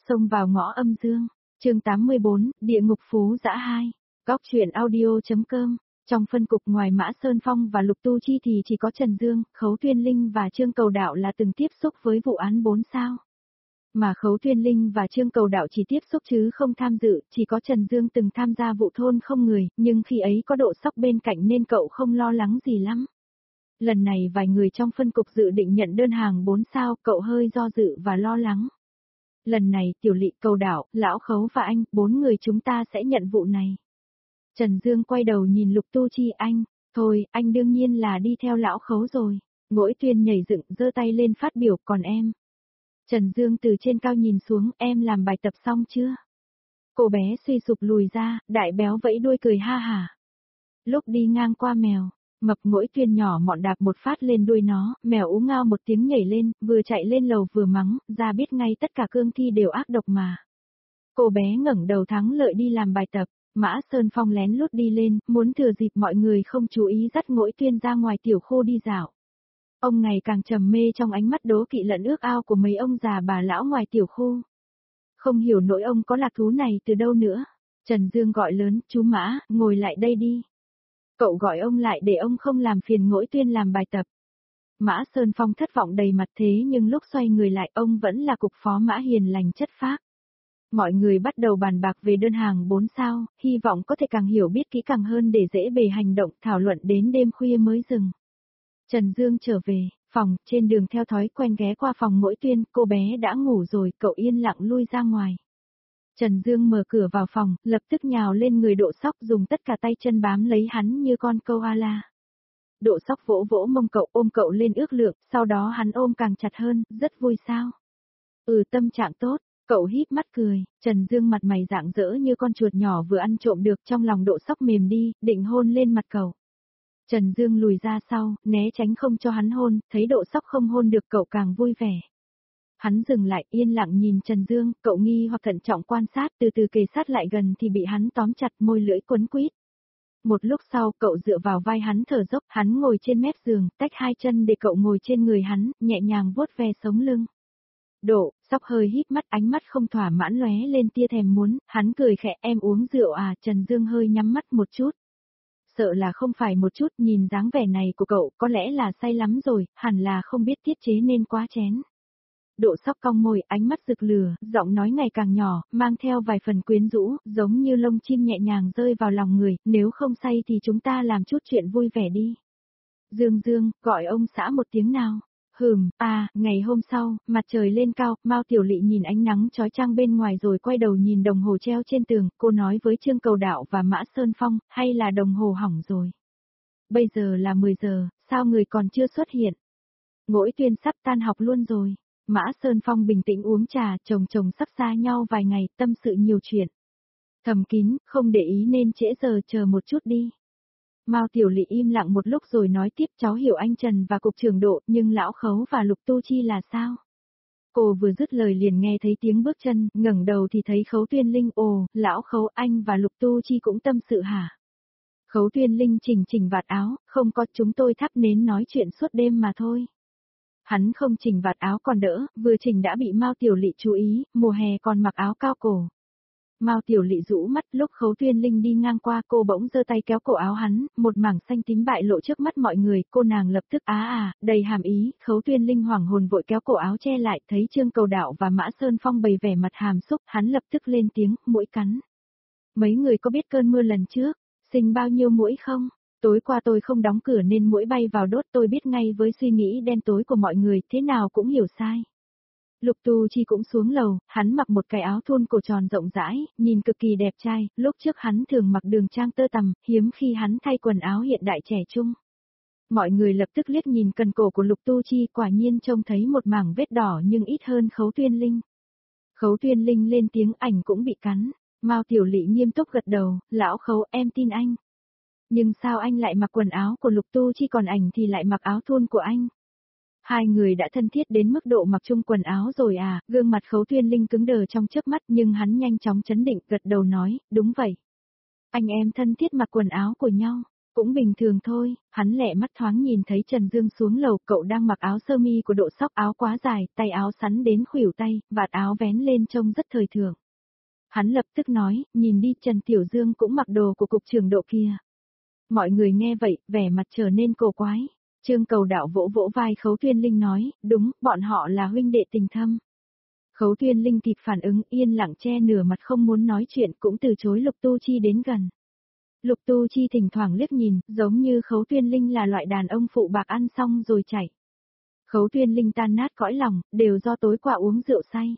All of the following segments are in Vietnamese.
Xông vào ngõ âm dương, chương 84, Địa ngục Phú Dã 2, góc truyện audio.com. Trong phân cục ngoài Mã Sơn Phong và Lục Tu Chi thì chỉ có Trần Dương, Khấu Tuyên Linh và Trương Cầu Đạo là từng tiếp xúc với vụ án 4 sao. Mà Khấu Tuyên Linh và Trương Cầu Đạo chỉ tiếp xúc chứ không tham dự, chỉ có Trần Dương từng tham gia vụ thôn không người, nhưng khi ấy có Độ Sóc bên cạnh nên cậu không lo lắng gì lắm. Lần này vài người trong phân cục dự định nhận đơn hàng 4 sao, cậu hơi do dự và lo lắng. Lần này Tiểu Lị, Cầu Đạo, Lão Khấu và anh, 4 người chúng ta sẽ nhận vụ này. Trần Dương quay đầu nhìn Lục Tu Chi, anh, thôi, anh đương nhiên là đi theo Lão Khấu rồi. Ngỗi Tuyên nhảy dựng giơ tay lên phát biểu, còn em. Trần Dương từ trên cao nhìn xuống, em làm bài tập xong chưa? Cô bé suy sụp lùi ra, đại béo vẫy đuôi cười ha hả. Lúc đi ngang qua mèo, mập Ngỗi Tuyên nhỏ mọn đạp một phát lên đuôi nó, mèo ú ngao một tiếng nhảy lên, vừa chạy lên lầu vừa mắng, ra biết ngay tất cả cương thi đều ác độc mà. Cô bé ngẩng đầu thắng lợi đi làm bài tập, Mã Sơn Phong lén lút đi lên, muốn thừa dịp mọi người không chú ý dắt Ngỗi Tuyên ra ngoài tiểu khu đi dạo. Ông ngày càng trầm mê trong ánh mắt đố kỵ lẫn ước ao của mấy ông già bà lão ngoài tiểu khu. Không hiểu nỗi ông có lạc thú này từ đâu nữa. Trần Dương gọi lớn, chú Mã, ngồi lại đây đi. Cậu gọi ông lại để ông không làm phiền Ngỗi Tuyên làm bài tập. Mã Sơn Phong thất vọng đầy mặt, thế nhưng lúc xoay người lại ông vẫn là cục phó Mã hiền lành chất phác. Mọi người bắt đầu bàn bạc về đơn hàng 4 sao, hy vọng có thể càng hiểu biết kỹ càng hơn để dễ bề hành động, thảo luận đến đêm khuya mới dừng. Trần Dương trở về phòng, trên đường theo thói quen ghé qua phòng Ngỗi Tuyên, cô bé đã ngủ rồi, cậu yên lặng lui ra ngoài. Trần Dương mở cửa vào phòng, lập tức nhào lên người Độ Sóc, dùng tất cả tay chân bám lấy hắn như con koala. Độ Sóc vỗ vỗ mông cậu, ôm cậu lên ước lượng, sau đó hắn ôm càng chặt hơn, rất vui sao? Tâm trạng tốt. Cậu híp mắt cười, Trần Dương mặt mày rạng rỡ như con chuột nhỏ vừa ăn trộm được, trong lòng Độ Sóc mềm đi, định hôn lên mặt cậu. Trần Dương lùi ra sau, né tránh không cho hắn hôn, thấy Độ Sóc không hôn được cậu càng vui vẻ. Hắn dừng lại, yên lặng nhìn Trần Dương, cậu nghi hoặc thận trọng quan sát, từ từ kề sát lại gần thì bị hắn tóm chặt, môi lưỡi quấn quýt. Một lúc sau, cậu dựa vào vai hắn thở dốc, hắn ngồi trên mép giường, tách hai chân để cậu ngồi trên người hắn, nhẹ nhàng vuốt ve sống lưng. Độ Sóc hơi híp mắt, ánh mắt không thỏa mãn lóe lên tia thèm muốn, hắn cười khẽ, em uống rượu à? Trần Dương hơi nhắm mắt một chút. Sợ là không phải một chút, nhìn dáng vẻ này của cậu, có lẽ là say lắm rồi, hẳn là không biết tiết chế nên quá chén. Độ Sóc cong môi, ánh mắt rực lửa, giọng nói ngày càng nhỏ, mang theo vài phần quyến rũ, giống như lông chim nhẹ nhàng rơi vào lòng người, nếu không say thì chúng ta làm chút chuyện vui vẻ đi. Dương Dương, gọi ông xã một tiếng nào. Ngày hôm sau, mặt trời lên cao, Mao Tiểu Lị nhìn ánh nắng chói chang bên ngoài rồi quay đầu nhìn đồng hồ treo trên tường, cô nói với Trương Cầu Đạo và Mã Sơn Phong, hay là đồng hồ hỏng rồi. Bây giờ là 10 giờ, sao người còn chưa xuất hiện? Ngỗi Tuyên sắp tan học luôn rồi. Mã Sơn Phong bình tĩnh uống trà, chồng sắp xa nhau vài ngày, tâm sự nhiều chuyện. Thầm kín, không để ý nên trễ giờ, chờ một chút đi. Mao Tiểu Lị im lặng một lúc rồi nói tiếp, cháu hiểu anh Trần và cục trưởng Độ, nhưng Lão Khấu và Lục Tu Chi là sao? Cô vừa dứt lời liền nghe thấy tiếng bước chân, ngẩng đầu thì thấy Khấu Tuyên Linh. Ồ, Lão Khấu, anh và Lục Tu Chi cũng tâm sự hả? Khấu Tuyên Linh chỉnh vạt áo, không có, chúng tôi thắp nến nói chuyện suốt đêm mà thôi. Hắn không chỉnh vạt áo còn đỡ, vừa chỉnh đã bị Mao Tiểu Lị chú ý, mùa hè còn mặc áo cao cổ. Mao Tiểu Lị rũ mắt, lúc Khấu Tuyên Linh đi ngang qua cô bỗng giơ tay kéo cổ áo hắn, một mảng xanh tím bại lộ trước mắt mọi người, cô nàng lập tức đầy hàm ý. Khấu Tuyên Linh hoảng hồn vội kéo cổ áo che lại, thấy Trương Cầu Đạo và Mã Sơn Phong bày vẻ mặt hàm xúc, hắn lập tức lên tiếng, muỗi cắn. Mấy người có biết cơn mưa lần trước, sinh bao nhiêu muỗi không? Tối qua tôi không đóng cửa nên muỗi bay vào đốt, tôi biết ngay với suy nghĩ đen tối của mọi người, thế nào cũng hiểu sai. Lục Tu Chi cũng xuống lầu, hắn mặc một cái áo thun cổ tròn rộng rãi, nhìn cực kỳ đẹp trai, lúc trước hắn thường mặc đường trang tơ tằm, hiếm khi hắn thay quần áo hiện đại trẻ trung. Mọi người lập tức liếc nhìn cần cổ của Lục Tu Chi, quả nhiên trông thấy một mảng vết đỏ nhưng ít hơn Khấu Tuyên Linh. Khấu Tuyên Linh lên tiếng, ảnh cũng bị cắn. Mao Tiểu Lị nghiêm túc gật đầu, Lão Khấu, em tin anh. Nhưng sao anh lại mặc quần áo của Lục Tu Chi còn ảnh thì lại mặc áo thun của anh? Hai người đã thân thiết đến mức độ mặc chung quần áo rồi à? Gương mặt Khấu Tuyên Linh cứng đờ trong chớp mắt, nhưng hắn nhanh chóng chấn định, gật đầu nói, đúng vậy. Anh em thân thiết mặc quần áo của nhau. Cũng bình thường thôi, hắn lẹ mắt thoáng nhìn thấy Trần Dương xuống lầu, cậu đang mặc áo sơ mi của độ sóc, áo quá dài, tay áo sắn đến khuỷu tay, vạt áo vén lên trông rất thời thượng. Hắn lập tức nói, nhìn đi, Trần Tiểu Dương cũng mặc đồ của cục trưởng độ kia. Mọi người nghe vậy, vẻ mặt trở nên cổ quái. Trương Cầu Đạo vỗ vỗ vai Khấu Tuyên Linh nói, đúng, bọn họ là huynh đệ tình thâm. Khấu Tuyên Linh kịp phản ứng, yên lặng che nửa mặt không muốn nói chuyện, cũng từ chối Lục Tu Chi đến gần. Lục Tu Chi thỉnh thoảng liếc nhìn, giống như Khấu Tuyên Linh là loại đàn ông phụ bạc ăn xong rồi chạy. Khấu Tuyên Linh tan nát cõi lòng, đều do tối qua uống rượu say.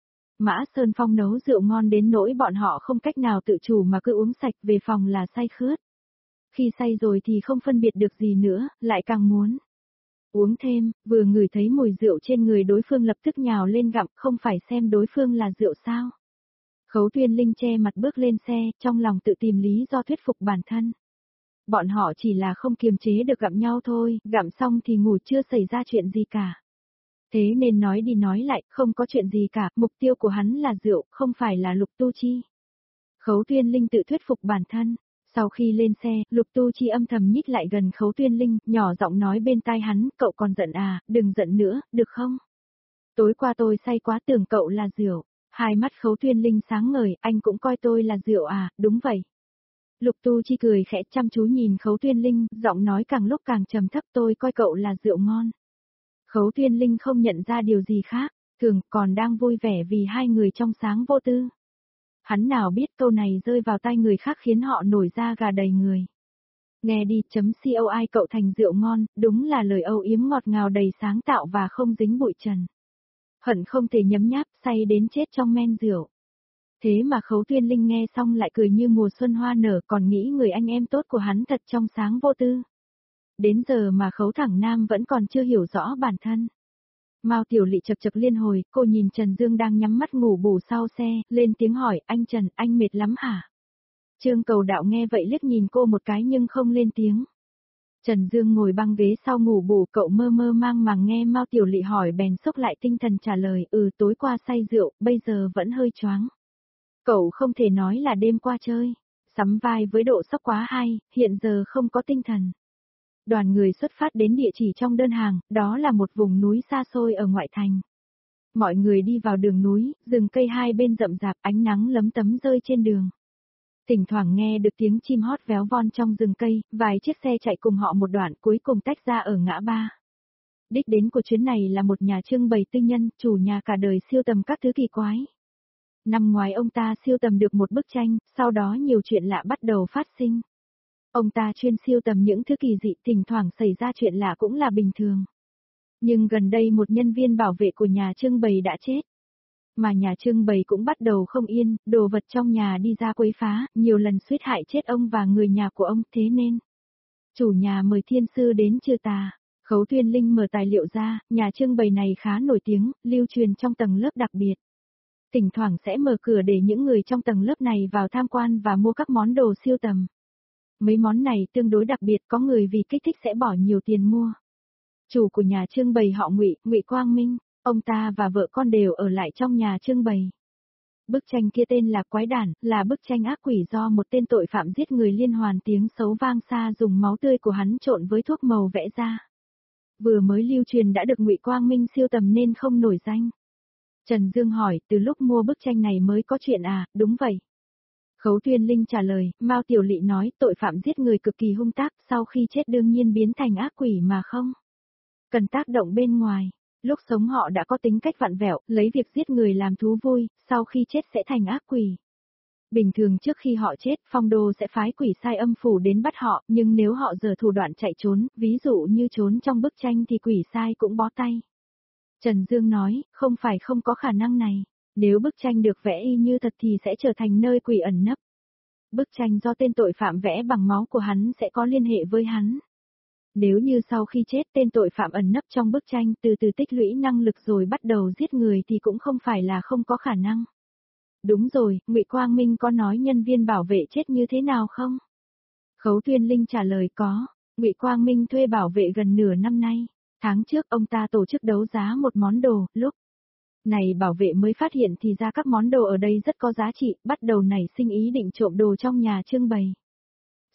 Mã Sơn Phong nấu rượu ngon đến nỗi bọn họ không cách nào tự chủ mà cứ uống sạch, về phòng là say khướt. Khi say rồi thì không phân biệt được gì nữa, lại càng muốn uống thêm, vừa ngửi thấy mùi rượu trên người đối phương lập tức nhào lên gặm, không phải xem đối phương là rượu sao. Khấu Tuyên Linh che mặt bước lên xe, trong lòng tự tìm lý do thuyết phục bản thân. Bọn họ chỉ là không kiềm chế được gặm nhau thôi, gặm xong thì ngủ, chưa xảy ra chuyện gì cả. Thế nên nói đi nói lại, không có chuyện gì cả, mục tiêu của hắn là rượu, không phải là Lục Tu Chi. Khấu Tuyên Linh tự thuyết phục bản thân. Sau khi lên xe, Lục Tu Chi âm thầm nhích lại gần Khấu Tuyên Linh, nhỏ giọng nói bên tai hắn, cậu còn giận à, đừng giận nữa, được không? Tối qua tôi say quá tưởng cậu là rượu. Hai mắt Khấu Tuyên Linh sáng ngời, anh cũng coi tôi là rượu à, đúng vậy. Lục Tu Chi cười khẽ chăm chú nhìn Khấu Tuyên Linh, giọng nói càng lúc càng trầm thấp, tôi coi cậu là rượu ngon. Khấu Tuyên Linh không nhận ra điều gì khác, thường còn đang vui vẻ vì hai người trong sáng vô tư. Hắn nào biết câu này rơi vào tai người khác khiến họ nổi da gà đầy người. Nghe đi, .coi cậu thành rượu ngon, đúng là lời âu yếm ngọt ngào đầy sáng tạo và không dính bụi trần. Hận không thể nhấm nháp, say đến chết trong men rượu. Thế mà Khấu Tuyên Linh nghe xong lại cười như mùa xuân hoa nở, còn nghĩ người anh em tốt của hắn thật trong sáng vô tư. Đến giờ mà Khấu Thẳng Nam vẫn còn chưa hiểu rõ bản thân. Mao Tiểu Lị chập chập liên hồi, cô nhìn Trần Dương đang nhắm mắt ngủ bù sau xe, lên tiếng hỏi, anh Trần, anh mệt lắm hả? Trương Cầu Đạo nghe vậy liếc nhìn cô một cái nhưng không lên tiếng. Trần Dương ngồi băng ghế sau ngủ bù, cậu mơ mơ mang màng nghe Mao Tiểu Lị hỏi bèn xốc lại tinh thần trả lời, tối qua say rượu, bây giờ vẫn hơi choáng. Cậu không thể nói là đêm qua chơi, sắm vai với độ sốc quá hay, hiện giờ không có tinh thần. Đoàn người xuất phát đến địa chỉ trong đơn hàng, đó là một vùng núi xa xôi ở ngoại thành. Mọi người đi vào đường núi, rừng cây hai bên rậm rạp, ánh nắng lấm tấm rơi trên đường. Thỉnh thoảng nghe được tiếng chim hót véo von trong rừng cây, vài chiếc xe chạy cùng họ một đoạn cuối cùng tách ra ở ngã ba. Đích đến của chuyến này là một nhà trưng bày tư nhân, chủ nhà cả đời siêu tầm các thứ kỳ quái. Năm ngoái ông ta siêu tầm được một bức tranh, sau đó nhiều chuyện lạ bắt đầu phát sinh. Ông ta chuyên siêu tầm những thứ kỳ dị, thỉnh thoảng xảy ra chuyện lạ cũng là bình thường. Nhưng gần đây một nhân viên bảo vệ của nhà trưng bày đã chết. Mà nhà trưng bày cũng bắt đầu không yên, đồ vật trong nhà đi ra quấy phá, nhiều lần suýt hại chết ông và người nhà của ông, thế nên chủ nhà mời thiên sư đến trừ tà. Khấu Tuyên Linh mở tài liệu ra, nhà trưng bày này khá nổi tiếng, lưu truyền trong tầng lớp đặc biệt. Thỉnh thoảng sẽ mở cửa để những người trong tầng lớp này vào tham quan và mua các món đồ siêu tầm. Mấy món này tương đối đặc biệt, có người vì kích thích sẽ bỏ nhiều tiền mua. Chủ của nhà trưng bày họ Ngụy, Ngụy Quang Minh, ông ta và vợ con đều ở lại trong nhà trưng bày. Bức tranh kia tên là Quái Đản, là bức tranh ác quỷ do một tên tội phạm giết người liên hoàn tiếng xấu vang xa dùng máu tươi của hắn trộn với thuốc màu vẽ ra. Vừa mới lưu truyền đã được Ngụy Quang Minh siêu tầm nên không nổi danh. Trần Dương hỏi, từ lúc mua bức tranh này mới có chuyện à, đúng vậy. Khấu Tuyên Linh trả lời, Mao Tiểu Lị nói tội phạm giết người cực kỳ hung tác, sau khi chết đương nhiên biến thành ác quỷ mà không cần tác động bên ngoài. Lúc sống họ đã có tính cách vặn vẹo, lấy việc giết người làm thú vui, sau khi chết sẽ thành ác quỷ. Bình thường trước khi họ chết, phong đô sẽ phái quỷ sai âm phủ đến bắt họ, nhưng nếu họ giở thủ đoạn chạy trốn, ví dụ như trốn trong bức tranh thì quỷ sai cũng bó tay. Trần Dương nói, không phải không có khả năng này. Nếu bức tranh được vẽ y như thật thì sẽ trở thành nơi quỷ ẩn nấp. Bức tranh do tên tội phạm vẽ bằng máu của hắn sẽ có liên hệ với hắn. Nếu như sau khi chết tên tội phạm ẩn nấp trong bức tranh từ từ tích lũy năng lực rồi bắt đầu giết người thì cũng không phải là không có khả năng. Đúng rồi, Ngụy Quang Minh có nói nhân viên bảo vệ chết như thế nào không? Khấu Tuyên Linh trả lời có. Ngụy Quang Minh thuê bảo vệ gần nửa năm nay. Tháng trước ông ta tổ chức đấu giá một món đồ, lúc này bảo vệ mới phát hiện thì ra các món đồ ở đây rất có giá trị, bắt đầu nảy sinh ý định trộm đồ trong nhà trưng bày.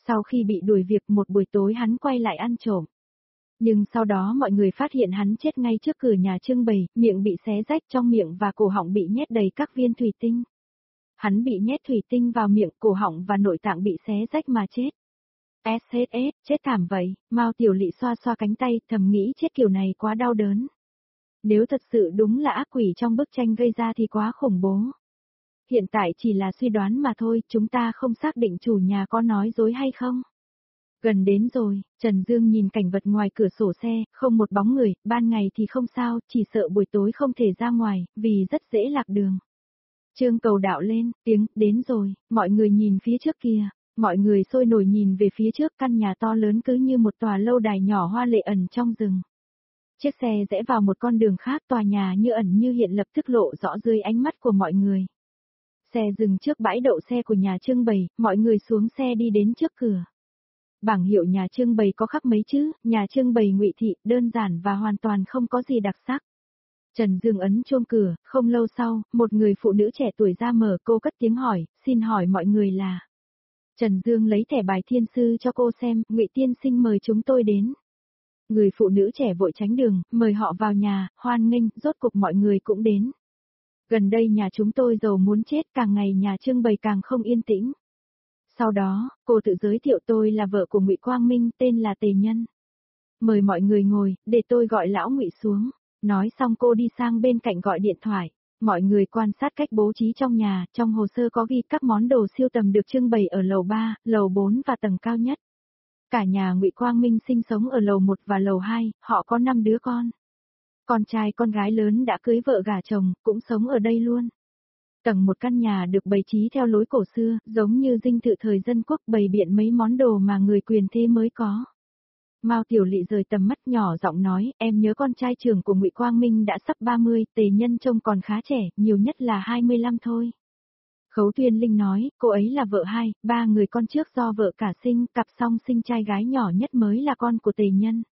Sau khi bị đuổi việc một buổi tối hắn quay lại ăn trộm. Nhưng sau đó mọi người phát hiện hắn chết ngay trước cửa nhà trưng bày, miệng bị xé rách trong miệng và cổ họng bị nhét đầy các viên thủy tinh. Hắn bị nhét thủy tinh vào miệng, cổ họng và nội tạng bị xé rách mà chết. SHS, chết thảm vậy, Mao Tiểu Lị xoa xoa cánh tay, thầm nghĩ chết kiểu này quá đau đớn. Nếu thật sự đúng là ác quỷ trong bức tranh gây ra thì quá khủng bố. Hiện tại chỉ là suy đoán mà thôi, chúng ta không xác định chủ nhà có nói dối hay không. Gần đến rồi, Trần Dương nhìn cảnh vật ngoài cửa sổ xe, không một bóng người, ban ngày thì không sao, chỉ sợ buổi tối không thể ra ngoài, vì rất dễ lạc đường. Trương Cầu Đạo lên, tiếng, đến rồi, mọi người nhìn phía trước kìa, mọi người sôi nổi nhìn về phía trước, căn nhà to lớn cứ như một tòa lâu đài nhỏ hoa lệ ẩn trong rừng. Chiếc xe rẽ vào một con đường khác, tòa nhà như ẩn như hiện lập tức lộ rõ dưới ánh mắt của mọi người. Xe dừng trước bãi đậu xe của nhà trưng bày, mọi người xuống xe đi đến trước cửa. Bảng hiệu nhà trưng bày có khắc mấy chữ, nhà trưng bày Ngụy Thị, đơn giản và hoàn toàn không có gì đặc sắc. Trần Dương ấn chuông cửa, không lâu sau, một người phụ nữ trẻ tuổi ra mở, cô cất tiếng hỏi, xin hỏi mọi người là. Trần Dương lấy thẻ bài thiên sư cho cô xem, Ngụy tiên sinh mời chúng tôi đến. Người phụ nữ trẻ vội tránh đường, mời họ vào nhà, hoan nghênh, rốt cục mọi người cũng đến. Gần đây nhà chúng tôi giàu muốn chết, càng ngày nhà trưng bày càng không yên tĩnh. Sau đó, cô tự giới thiệu tôi là vợ của Ngụy Quang Minh, tên là Tề Nhân. Mời mọi người ngồi, để tôi gọi lão Ngụy xuống. Nói xong cô đi sang bên cạnh gọi điện thoại. Mọi người quan sát cách bố trí trong nhà, trong hồ sơ có ghi các món đồ siêu tầm được trưng bày ở lầu 3, lầu 4 và tầng cao nhất. Cả nhà Ngụy Quang Minh sinh sống ở lầu 1 và lầu 2, họ có 5 đứa con. Con trai con gái lớn đã cưới vợ gả chồng, cũng sống ở đây luôn. Tầng một căn nhà được bày trí theo lối cổ xưa, giống như dinh thự thời dân quốc, bày biện mấy món đồ mà người quyền thế mới có. Mao Tiểu Lị rời tầm mắt nhỏ giọng nói, em nhớ con trai trưởng của Ngụy Quang Minh đã sắp 30, Tề Nhân trông còn khá trẻ, nhiều nhất là 25 thôi. Khấu Tuyên Linh nói, cô ấy là vợ hai, ba người con trước do vợ cả sinh, cặp song sinh trai gái nhỏ nhất mới là con của Tề Nhân.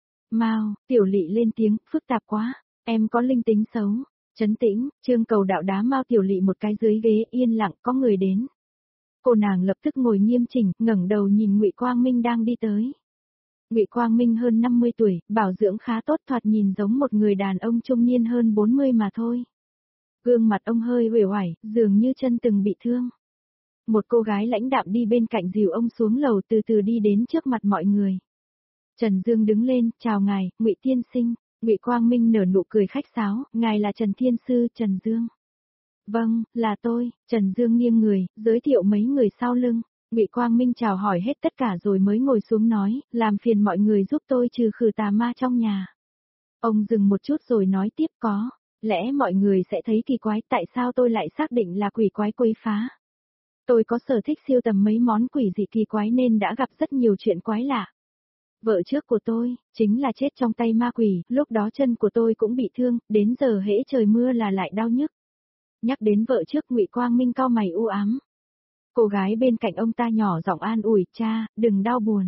Mao, Tiểu Lị lên tiếng, phức tạp quá, em có linh tính xấu. Trấn tĩnh, Trương Cầu Đạo đá Mao Tiểu Lị một cái dưới ghế, yên lặng, có người đến. Cô nàng lập tức ngồi nghiêm chỉnh, ngẩng đầu nhìn Ngụy Quang Minh đang đi tới. Ngụy Quang Minh hơn 50 tuổi, bảo dưỡng khá tốt, thoạt nhìn giống một người đàn ông trung niên hơn 40 mà thôi. Gương mặt ông hơi uể oải, dường như chân từng bị thương. Một cô gái lãnh đạm đi bên cạnh dìu ông xuống lầu, từ từ đi đến trước mặt mọi người. Trần Dương đứng lên, chào ngài, Ngụy tiên sinh. Ngụy Quang Minh nở nụ cười khách sáo, ngài là Trần Thiên Sư, Trần Dương. Vâng, là tôi. Trần Dương nghiêng người, giới thiệu mấy người sau lưng. Ngụy Quang Minh chào hỏi hết tất cả rồi mới ngồi xuống nói, làm phiền mọi người giúp tôi trừ khử tà ma trong nhà. Ông dừng một chút rồi nói tiếp, có, lẽ mọi người sẽ thấy kỳ quái, tại sao tôi lại xác định là quỷ quái quấy phá. Tôi có sở thích siêu tầm mấy món quỷ dị kỳ quái nên đã gặp rất nhiều chuyện quái lạ. Vợ trước của tôi, chính là chết trong tay ma quỷ, lúc đó chân của tôi cũng bị thương, đến giờ hễ trời mưa là lại đau nhức. Nhắc đến vợ trước, Ngụy Quang Minh cau mày u ám. Cô gái bên cạnh ông ta nhỏ giọng an ủi, cha, đừng đau buồn.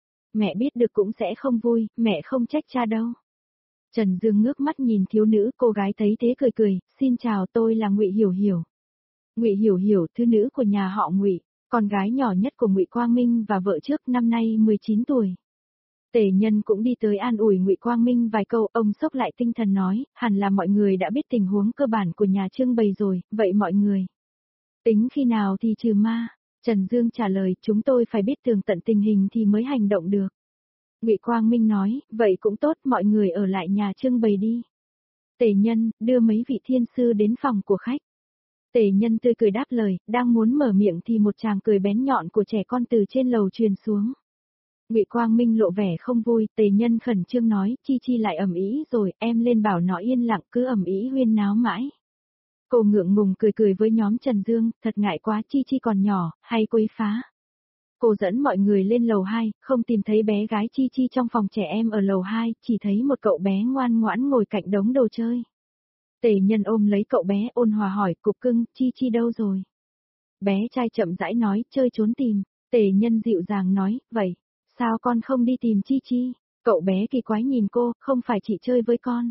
Mẹ biết được cũng sẽ không vui, mẹ không trách cha đâu. Trần Dương ngước mắt nhìn thiếu nữ, cô gái thấy thế cười cười, xin chào, tôi là Ngụy Hiểu Hiểu. Ngụy Hiểu Hiểu, thứ nữ của nhà họ Ngụy, con gái nhỏ nhất của Ngụy Quang Minh và vợ trước, năm nay 19 tuổi. Tề Nhân cũng đi tới an ủi Ngụy Quang Minh vài câu, ông sốc lại tinh thần nói, hẳn là mọi người đã biết tình huống cơ bản của nhà trưng bày rồi, vậy mọi người tính khi nào thì trừ ma? Trần Dương trả lời, chúng tôi phải biết tường tận tình hình thì mới hành động được. Ngụy Quang Minh nói, vậy cũng tốt, mọi người ở lại nhà trưng bày đi. Tề Nhân, đưa mấy vị thiên sư đến phòng của khách. Tề Nhân tươi cười đáp lời, đang muốn mở miệng thì một tràng cười bén nhọn của trẻ con từ trên lầu truyền xuống. Ngụy Quang Minh lộ vẻ không vui, Tề Nhân khẩn trương nói, Chi Chi lại ầm ĩ rồi, em lên bảo nó yên lặng, cứ ầm ĩ huyên náo mãi. Cô ngượng ngùng cười cười với nhóm Trần Dương, thật ngại quá, Chi Chi còn nhỏ, hay quấy phá. Cô dẫn mọi người lên lầu 2, không tìm thấy bé gái Chi Chi trong phòng trẻ em ở lầu 2, chỉ thấy một cậu bé ngoan ngoãn ngồi cạnh đống đồ chơi. Tề Nhân ôm lấy cậu bé ôn hòa hỏi, cục cưng, Chi Chi đâu rồi? Bé trai chậm rãi nói, chơi trốn tìm. Tề Nhân dịu dàng nói, vậy, sao con không đi tìm Chi Chi? Cậu bé kỳ quái nhìn cô, không phải chỉ chơi với con.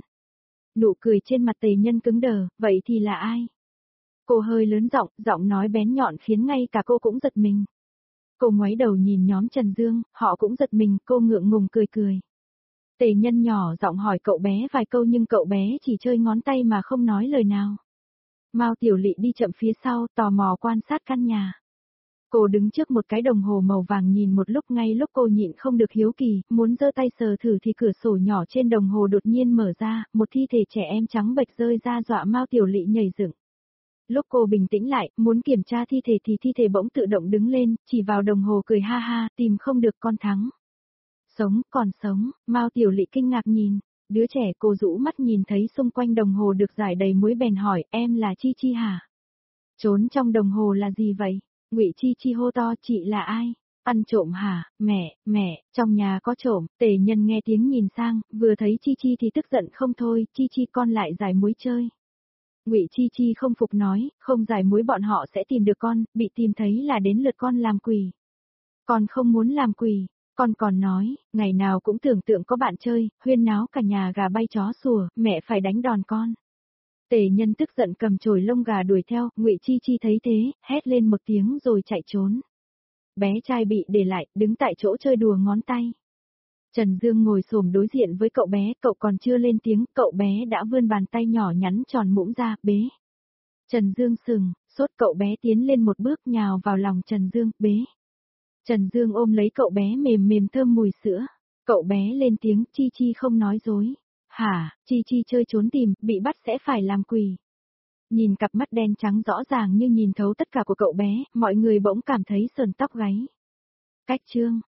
Nụ cười trên mặt Tề Nhân cứng đờ, vậy thì là ai? Cô hơi lớn giọng, giọng nói bén nhọn khiến ngay cả cô cũng giật mình. Cô ngoáy đầu nhìn nhóm Trần Dương, họ cũng giật mình, cô ngượng ngùng cười cười. Tề Nhân nhỏ giọng hỏi cậu bé vài câu nhưng cậu bé chỉ chơi ngón tay mà không nói lời nào. Mao Tiểu Lị đi chậm phía sau, tò mò quan sát căn nhà. Cô đứng trước một cái đồng hồ màu vàng nhìn một lúc, ngay lúc cô nhịn không được hiếu kỳ, muốn giơ tay sờ thử thì cửa sổ nhỏ trên đồng hồ đột nhiên mở ra, một thi thể trẻ em trắng bệch rơi ra dọa Mao Tiểu Lị nhảy dựng. Lúc cô bình tĩnh lại, muốn kiểm tra thi thể thì thi thể bỗng tự động đứng lên, chỉ vào đồng hồ cười ha ha, tìm không được con thắng. Sống, còn sống, Mao Tiểu Lị kinh ngạc nhìn, đứa trẻ. Cô rũ mắt nhìn thấy xung quanh đồng hồ được rải đầy muối bèn hỏi, em là Chi Chi hả? Trốn trong đồng hồ là gì vậy? Ngụy Chi Chi hô to, chị là ai? Ăn trộm hả? Mẹ, trong nhà có trộm. Tề Nhân nghe tiếng nhìn sang, vừa thấy Chi Chi thì tức giận không thôi, Chi Chi con lại rải muối chơi. Ngụy Chi Chi không phục nói, không rải muối bọn họ sẽ tìm được con, bị tìm thấy là đến lượt con làm quỷ. Con không muốn làm quỷ, con còn nói, ngày nào cũng tưởng tượng có bạn chơi, huyên náo cả nhà gà bay chó sủa, mẹ phải đánh đòn con. Tề Nhân tức giận cầm chổi lông gà đuổi theo, Ngụy Chi Chi thấy thế, hét lên một tiếng rồi chạy trốn. Bé trai bị để lại, đứng tại chỗ chơi đùa ngón tay. Trần Dương ngồi xổm đối diện với cậu bé, cậu còn chưa lên tiếng, cậu bé đã vươn bàn tay nhỏ nhắn tròn mũm ra, bế. Trần Dương sừng, sốt, cậu bé tiến lên một bước nhào vào lòng Trần Dương, bế. Trần Dương ôm lấy cậu bé mềm mềm thơm mùi sữa. Cậu bé lên tiếng, Chi Chi không nói dối. Hả, Chi Chi chơi trốn tìm, bị bắt sẽ phải làm quỷ. Nhìn cặp mắt đen trắng rõ ràng như nhìn thấu tất cả của cậu bé, mọi người bỗng cảm thấy sờn tóc gáy. Cách chương